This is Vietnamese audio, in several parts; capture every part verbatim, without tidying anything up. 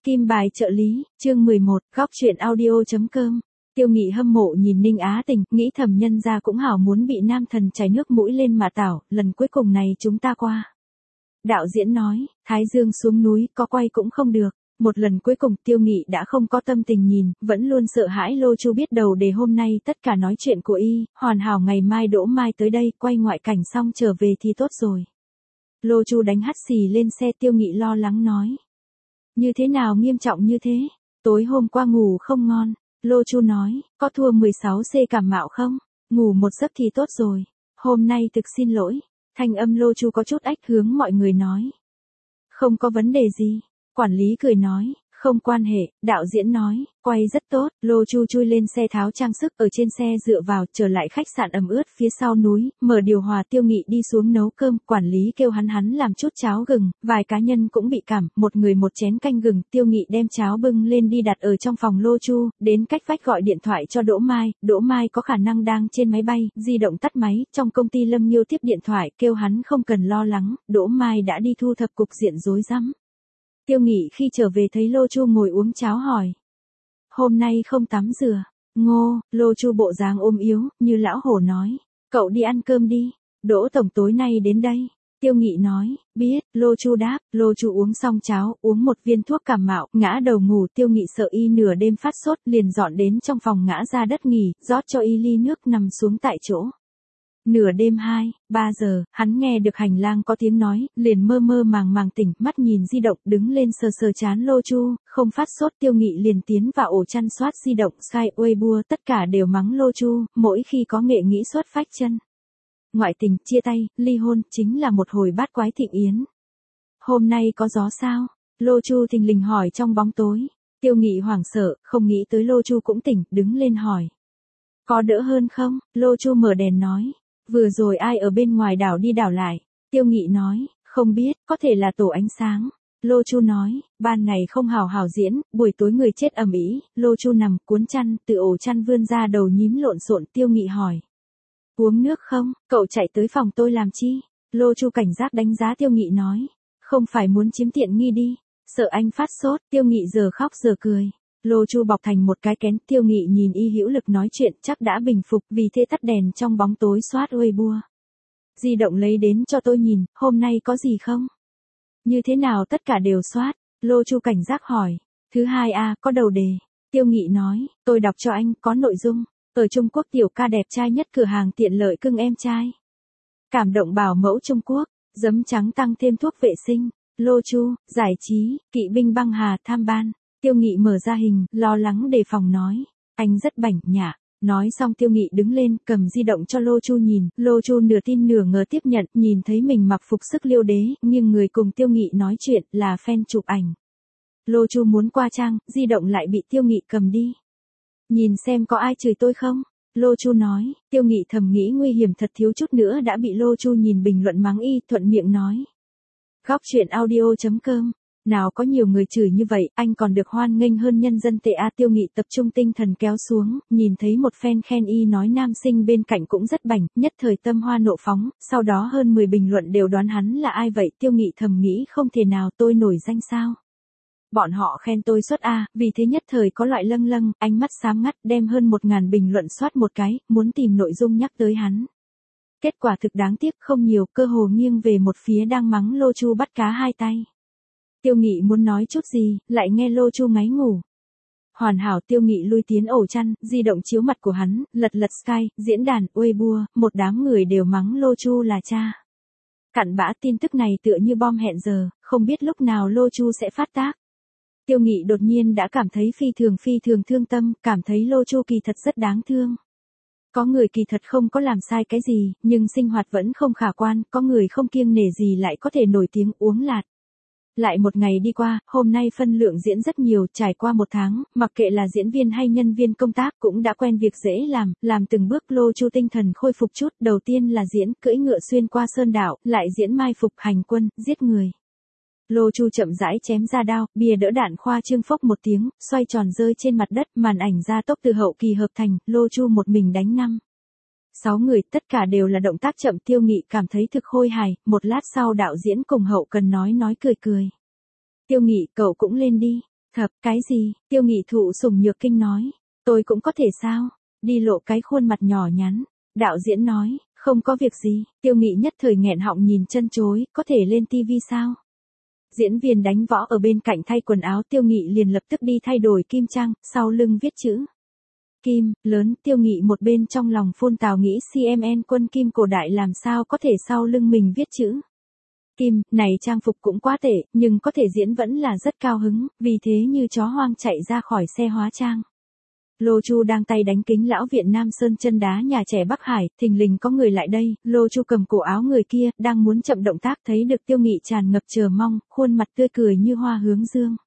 Kim bài trợ lý, chương mười một, góc truyện audio.com. Tiêu Nghị hâm mộ nhìn Ninh Á Tình, nghĩ thầm nhân gia cũng hảo muốn bị nam thần chảy nước mũi lên mà tảo, lần cuối cùng này chúng ta qua. Đạo diễn nói, Thái Dương xuống núi, có quay cũng không được. Một lần cuối cùng Tiêu Nghị đã không có tâm tình nhìn, vẫn luôn sợ hãi Lô Chu biết đầu để hôm nay tất cả nói chuyện của y, hoàn hảo ngày mai Đỗ Mai tới đây, quay ngoại cảnh xong trở về thì tốt rồi. Lô Chu đánh hắt xì lên xe, Tiêu Nghị lo lắng nói. Như thế nào nghiêm trọng như thế? Tối hôm qua ngủ không ngon. Lô Chu nói, có thua mười sáu C cảm mạo không? Ngủ một giấc thì tốt rồi. Hôm nay thực xin lỗi. Thanh âm Lô Chu có chút ách hướng mọi người nói. Không có vấn đề gì. Quản lý cười nói, không quan hệ. Đạo diễn nói, quay rất tốt. Lô Chu chui lên xe tháo trang sức ở trên xe dựa vào, trở lại khách sạn ẩm ướt phía sau núi, mở điều hòa. Tiêu Nghị đi xuống nấu cơm, quản lý kêu hắn hắn làm chút cháo gừng, vài cá nhân cũng bị cảm, một người một chén canh gừng. Tiêu Nghị đem cháo bưng lên đi đặt ở trong phòng Lô Chu, đến cách vách gọi điện thoại cho Đỗ Mai. Đỗ Mai có khả năng đang trên máy bay, di động tắt máy, trong công ty Lâm Nghiêu tiếp điện thoại, kêu hắn không cần lo lắng, Đỗ Mai đã đi thu thập cục diện rối rắm. Tiêu Nghị khi trở về thấy Lô Chu ngồi uống cháo hỏi. Hôm nay không tắm rửa. Ngô, Lô Chu bộ dáng ôm yếu, như lão hổ nói. Cậu đi ăn cơm đi. Đỗ tổng tối nay đến đây. Tiêu Nghị nói, biết. Lô Chu đáp. Lô Chu uống xong cháo, uống một viên thuốc cảm mạo, ngã đầu ngủ. Tiêu Nghị sợ y nửa đêm phát sốt, liền dọn đến trong phòng ngã ra đất nghỉ, rót cho y ly nước nằm xuống tại chỗ. Nửa đêm hai, ba giờ, hắn nghe được hành lang có tiếng nói, liền mơ mơ màng màng tỉnh, mắt nhìn di động, đứng lên sờ sờ chán Lô Chu, không phát sốt. Tiêu Nghị liền tiến vào ổ chăn soát di động, Skype, Weibo, tất cả đều mắng Lô Chu, mỗi khi có nghệ nghĩ xuất phách chân. Ngoại tình, chia tay, ly hôn, chính là một hồi bát quái thịnh yến. Hôm nay có gió sao? Lô Chu thình lình hỏi trong bóng tối. Tiêu Nghị hoảng sợ, không nghĩ tới Lô Chu cũng tỉnh, đứng lên hỏi. Có đỡ hơn không? Lô Chu mở đèn nói. Vừa rồi ai ở bên ngoài đảo đi đảo lại? Tiêu Nghị nói, không biết, có thể là tổ ánh sáng. Lô Chu nói, ban ngày không hào hào diễn, buổi tối người chết ầm ĩ. Lô Chu nằm cuốn chăn, từ ổ chăn vươn ra đầu nhím lộn xộn. Tiêu Nghị hỏi, uống nước không? Cậu chạy tới phòng tôi làm chi? Lô Chu cảnh giác đánh giá Tiêu Nghị nói, không phải muốn chiếm tiện nghi đi, sợ anh phát sốt. Tiêu Nghị giờ khóc giờ cười. Lô Chu bọc thành một cái kén. Tiêu Nghị nhìn y hữu lực nói chuyện, chắc đã bình phục, vì thế tắt đèn trong bóng tối soát Weibo. Di động lấy đến cho tôi nhìn, hôm nay có gì không? Như thế nào tất cả đều soát? Lô Chu cảnh giác hỏi. Thứ hai a, có đầu đề. Tiêu Nghị nói, tôi đọc cho anh, có nội dung. Ở Trung Quốc tiểu ca đẹp trai nhất cửa hàng tiện lợi cưng em trai. Cảm động bảo mẫu Trung Quốc, giấm trắng tăng thêm thuốc vệ sinh. Lô Chu, giải trí, kỵ binh băng hà tham ban. Tiêu Nghị mở ra hình, lo lắng đề phòng nói. Anh rất bảnh nhả. Nói xong Tiêu Nghị đứng lên, cầm di động cho Lô Chu nhìn. Lô Chu nửa tin nửa ngờ tiếp nhận, nhìn thấy mình mặc phục sức liêu đế, nhưng người cùng Tiêu Nghị nói chuyện là fan chụp ảnh. Lô Chu muốn qua trang, di động lại bị Tiêu Nghị cầm đi. Nhìn xem có ai chửi tôi không? Lô Chu nói. Tiêu Nghị thầm nghĩ nguy hiểm thật, thiếu chút nữa đã bị Lô Chu nhìn bình luận mắng y, thuận miệng nói. Góc truyện audio.com. Nào có nhiều người chửi như vậy, anh còn được hoan nghênh hơn nhân dân tệ a. Tiêu Nghị tập trung tinh thần kéo xuống, nhìn thấy một fan khen y nói nam sinh bên cạnh cũng rất bảnh, nhất thời tâm hoa nộ phóng, sau đó hơn mười bình luận đều đoán hắn là ai vậy. Tiêu Nghị thầm nghĩ không thể nào, tôi nổi danh sao? Bọn họ khen tôi xuất a, vì thế nhất thời có loại lâng lâng, ánh mắt xám ngắt, đem hơn một ngàn bình luận soát một cái, muốn tìm nội dung nhắc tới hắn. Kết quả thực đáng tiếc không nhiều, cơ hồ nghiêng về một phía đang mắng Lô Chu bắt cá hai tay. Tiêu Nghị muốn nói chút gì, lại nghe Lô Chu ngáy ngủ. Hoàn hảo. Tiêu Nghị lui tiến ổ chăn, di động chiếu mặt của hắn, lật lật Skype, diễn đàn, Weibo, một đám người đều mắng Lô Chu là cha. Cặn bã, tin tức này tựa như bom hẹn giờ, không biết lúc nào Lô Chu sẽ phát tác. Tiêu Nghị đột nhiên đã cảm thấy phi thường phi thường thương tâm, cảm thấy Lô Chu kỳ thật rất đáng thương. Có người kỳ thật không có làm sai cái gì, nhưng sinh hoạt vẫn không khả quan, có người không kiêng nể gì lại có thể nổi tiếng uống lạt. Lại một ngày đi qua, hôm nay phân lượng diễn rất nhiều, trải qua một tháng, mặc kệ là diễn viên hay nhân viên công tác cũng đã quen việc dễ làm, làm từng bước. Lô Chu tinh thần khôi phục chút, đầu tiên là diễn, cưỡi ngựa xuyên qua sơn đảo, lại diễn mai phục, hành quân, giết người. Lô Chu chậm rãi chém ra đao, bìa đỡ đạn khoa trương phốc một tiếng, xoay tròn rơi trên mặt đất, màn ảnh gia tốc từ hậu kỳ hợp thành, Lô Chu một mình đánh năm. Sáu người, tất cả đều là động tác chậm. Tiêu Nghị cảm thấy thực khôi hài, một lát sau đạo diễn cùng hậu cần nói nói cười cười. Tiêu Nghị, cậu cũng lên đi. Thập, cái gì? Tiêu Nghị thụ sủng nhược kinh nói. Tôi cũng có thể sao? Đi lộ cái khuôn mặt nhỏ nhắn. Đạo diễn nói, không có việc gì. Tiêu Nghị nhất thời nghẹn họng nhìn chân chối, có thể lên tivi sao? Diễn viên đánh võ ở bên cạnh thay quần áo, Tiêu Nghị liền lập tức đi thay đổi kim trang, sau lưng viết chữ Kim, lớn. Tiêu Nghị một bên trong lòng phun tào nghĩ xê em en quân kim cổ đại làm sao có thể sau lưng mình viết chữ Kim, này trang phục cũng quá tệ, nhưng có thể diễn vẫn là rất cao hứng, vì thế như chó hoang chạy ra khỏi xe hóa trang. Lô Chu đang tay đánh kính lão viện Nam Sơn chân đá nhà trẻ Bắc Hải, thình lình có người lại đây, Lô Chu cầm cổ áo người kia, đang muốn chậm động tác thấy được Tiêu Nghị tràn ngập chờ mong, khuôn mặt tươi cười như hoa hướng dương.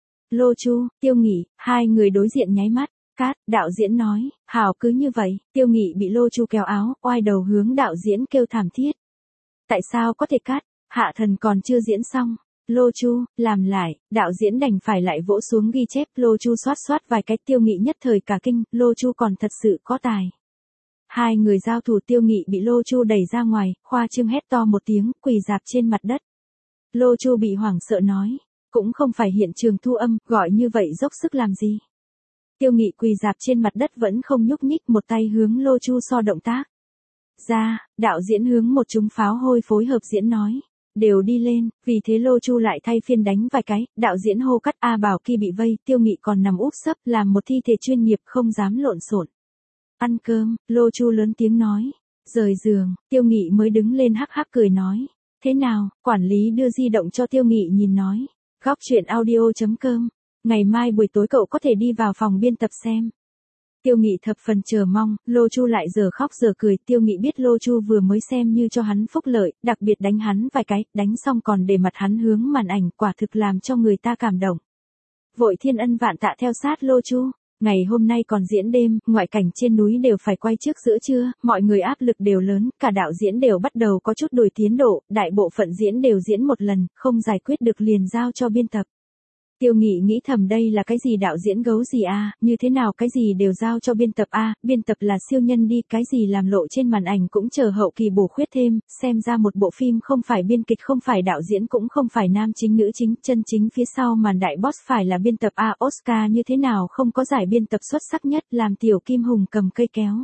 Lô Chu, Tiêu Nghị, hai người đối diện nháy mắt, cát, đạo diễn nói, hảo cứ như vậy, Tiêu Nghị bị Lô Chu kéo áo, oai đầu hướng đạo diễn kêu thảm thiết. Tại sao có thể cát, hạ thần còn chưa diễn xong. Lô Chu, làm lại, đạo diễn đành phải lại vỗ xuống ghi chép, Lô Chu xoát xoát vài cái, Tiêu Nghị nhất thời cả kinh, Lô Chu còn thật sự có tài. Hai người giao thủ, Tiêu Nghị bị Lô Chu đẩy ra ngoài, khoa trương hét to một tiếng, quỳ rạp trên mặt đất. Lô Chu bị hoảng sợ nói, cũng không phải hiện trường thu âm, gọi như vậy dốc sức làm gì. Tiêu Nghị quỳ rạp trên mặt đất vẫn không nhúc nhích, một tay hướng Lô Chu so động tác. Ra, đạo diễn hướng một chúng pháo hôi phối hợp diễn nói. Đều đi lên, vì thế Lô Chu lại thay phiên đánh vài cái, đạo diễn hô cắt. A Bảo Kỳ bị vây, Tiêu Nghị còn nằm úp sấp, làm một thi thể chuyên nghiệp không dám lộn xộn. Ăn cơm, Lô Chu lớn tiếng nói. Rời giường, Tiêu Nghị mới đứng lên hắc hắc cười nói. Thế nào, quản lý đưa di động cho Tiêu Nghị nhìn nói. Góc truyện audio chấm com, ngày mai buổi tối cậu có thể đi vào phòng biên tập xem. Tiêu Nghị thập phần chờ mong, Lô Chu lại giờ khóc giờ cười, Tiêu Nghị biết Lô Chu vừa mới xem như cho hắn phúc lợi, đặc biệt đánh hắn vài cái, đánh xong còn để mặt hắn hướng màn ảnh, quả thực làm cho người ta cảm động. Vội thiên ân vạn tạ theo sát Lô Chu, ngày hôm nay còn diễn đêm, ngoại cảnh trên núi đều phải quay trước giữa trưa, mọi người áp lực đều lớn, cả đạo diễn đều bắt đầu có chút đổi tiến độ, đại bộ phận diễn đều diễn một lần, không giải quyết được liền giao cho biên tập. Tiêu Nghị nghĩ thầm đây là cái gì đạo diễn gấu gì a, như thế nào cái gì đều giao cho biên tập a, biên tập là siêu nhân đi, cái gì làm lộ trên màn ảnh cũng chờ hậu kỳ bổ khuyết thêm, xem ra một bộ phim không phải biên kịch, không phải đạo diễn, cũng không phải nam chính nữ chính, chân chính phía sau màn đại boss phải là biên tập a, Oscar như thế nào không có giải biên tập xuất sắc nhất, làm Tiểu Kim Hùng cầm cây kéo.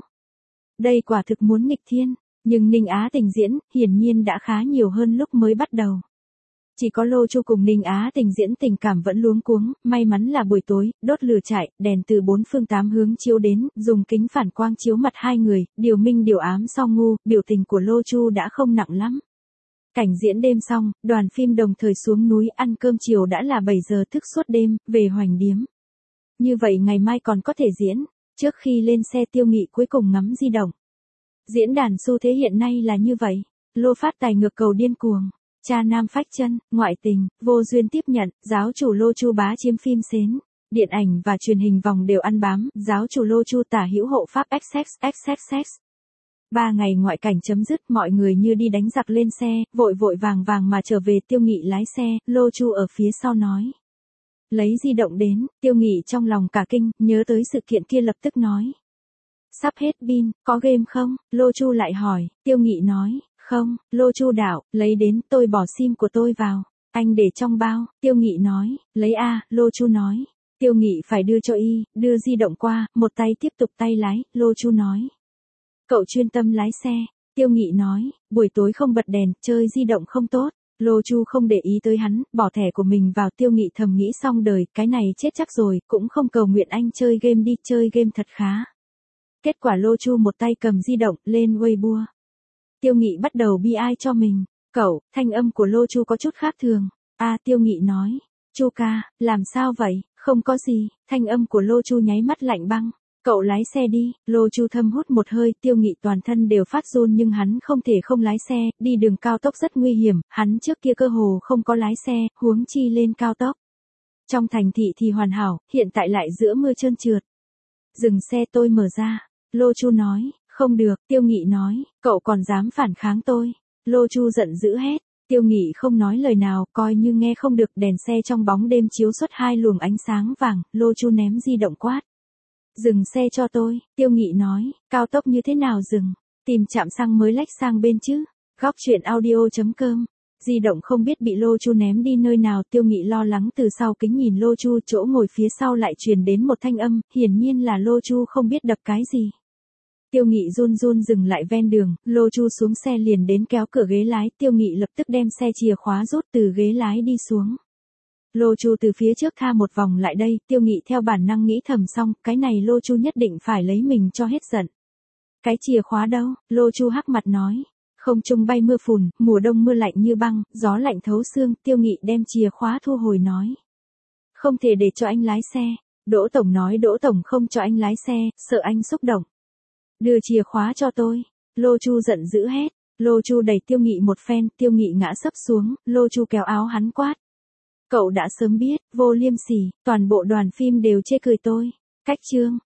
Đây quả thực muốn nghịch thiên, nhưng Ninh Á Tình diễn, hiển nhiên đã khá nhiều hơn lúc mới bắt đầu. Chỉ có Lô Chu cùng Ninh Á Tình diễn tình cảm vẫn luống cuống, may mắn là buổi tối, đốt lửa trại, đèn từ bốn phương tám hướng chiếu đến, dùng kính phản quang chiếu mặt hai người, điều minh điều ám so ngu, biểu tình của Lô Chu đã không nặng lắm. Cảnh diễn đêm xong, đoàn phim đồng thời xuống núi ăn cơm chiều đã là bảy giờ, thức suốt đêm, về Hoành Điếm. Như vậy ngày mai còn có thể diễn, trước khi lên xe Tiêu Nghị cuối cùng ngắm di động. Diễn đàn xu thế hiện nay là như vậy, Lô phát tài ngược cầu điên cuồng. Cha nam phách chân, ngoại tình, vô duyên tiếp nhận, giáo chủ Lô Chu bá chiếm phim xến, điện ảnh và truyền hình vòng đều ăn bám, giáo chủ Lô Chu tả hữu hộ pháp xx xxx. Ba ngày ngoại cảnh chấm dứt, mọi người như đi đánh giặc lên xe, vội vội vàng vàng mà trở về. Tiêu Nghị lái xe, Lô Chu ở phía sau nói. Lấy di động đến, Tiêu Nghị trong lòng cả kinh, nhớ tới sự kiện kia lập tức nói. Sắp hết pin, có game không? Lô Chu lại hỏi, Tiêu Nghị nói. Không, Lô Chu đạo, lấy đến, tôi bỏ sim của tôi vào. Anh để trong bao, Tiêu Nghị nói, lấy a, Lô Chu nói. Tiêu Nghị phải đưa cho y, đưa di động qua, một tay tiếp tục tay lái, Lô Chu nói. Cậu chuyên tâm lái xe, Tiêu Nghị nói, buổi tối không bật đèn, chơi di động không tốt. Lô Chu không để ý tới hắn, bỏ thẻ của mình vào. Tiêu Nghị thầm nghĩ xong đời, cái này chết chắc rồi, cũng không cầu nguyện anh chơi game đi, chơi game thật khá. Kết quả Lô Chu một tay cầm di động, lên Weibo. Tiêu Nghị bắt đầu bi ai cho mình. Cậu, thanh âm của Lô Chu có chút khác thường. A, Tiêu Nghị nói. Chu ca, làm sao vậy? Không có gì. Thanh âm của Lô Chu nháy mắt lạnh băng. Cậu lái xe đi. Lô Chu thâm hút một hơi, Tiêu Nghị toàn thân đều phát run nhưng hắn không thể không lái xe, đi đường cao tốc rất nguy hiểm, hắn trước kia cơ hồ không có lái xe, huống chi lên cao tốc. Trong thành thị thì hoàn hảo, hiện tại lại giữa mưa trơn trượt. Dừng xe, tôi mở ra. Lô Chu nói. Không được, Tiêu Nghị nói, cậu còn dám phản kháng tôi. Lô Chu giận dữ hét, Tiêu Nghị không nói lời nào, coi như nghe không được. Đèn xe trong bóng đêm chiếu xuất hai luồng ánh sáng vàng, Lô Chu ném di động quát. Dừng xe cho tôi, Tiêu Nghị nói, cao tốc như thế nào dừng, tìm trạm xăng mới lách sang bên chứ. Góc truyện audio chấm com Di động không biết bị Lô Chu ném đi nơi nào, Tiêu Nghị lo lắng từ sau kính nhìn Lô Chu, chỗ ngồi phía sau lại truyền đến một thanh âm, hiển nhiên là Lô Chu không biết đập cái gì. Tiêu Nghị run run dừng lại ven đường, Lô Chu xuống xe liền đến kéo cửa ghế lái, Tiêu Nghị lập tức đem xe chìa khóa rút từ ghế lái đi xuống. Lô Chu từ phía trước tha một vòng lại đây, Tiêu Nghị theo bản năng nghĩ thầm xong, cái này Lô Chu nhất định phải lấy mình cho hết giận. Cái chìa khóa đâu? Lô Chu hắc mặt nói. Không trung bay mưa phùn, mùa đông mưa lạnh như băng, gió lạnh thấu xương, Tiêu Nghị đem chìa khóa thu hồi nói. Không thể để cho anh lái xe. Đỗ Tổng nói Đỗ Tổng không cho anh lái xe, sợ anh xúc động. Đưa chìa khóa cho tôi. Lô Chu giận dữ hét. Lô Chu đẩy Tiêu Nghị một phen, Tiêu Nghị ngã sấp xuống, Lô Chu kéo áo hắn quát. Cậu đã sớm biết, vô liêm sỉ, toàn bộ đoàn phim đều chê cười tôi. Cách chương.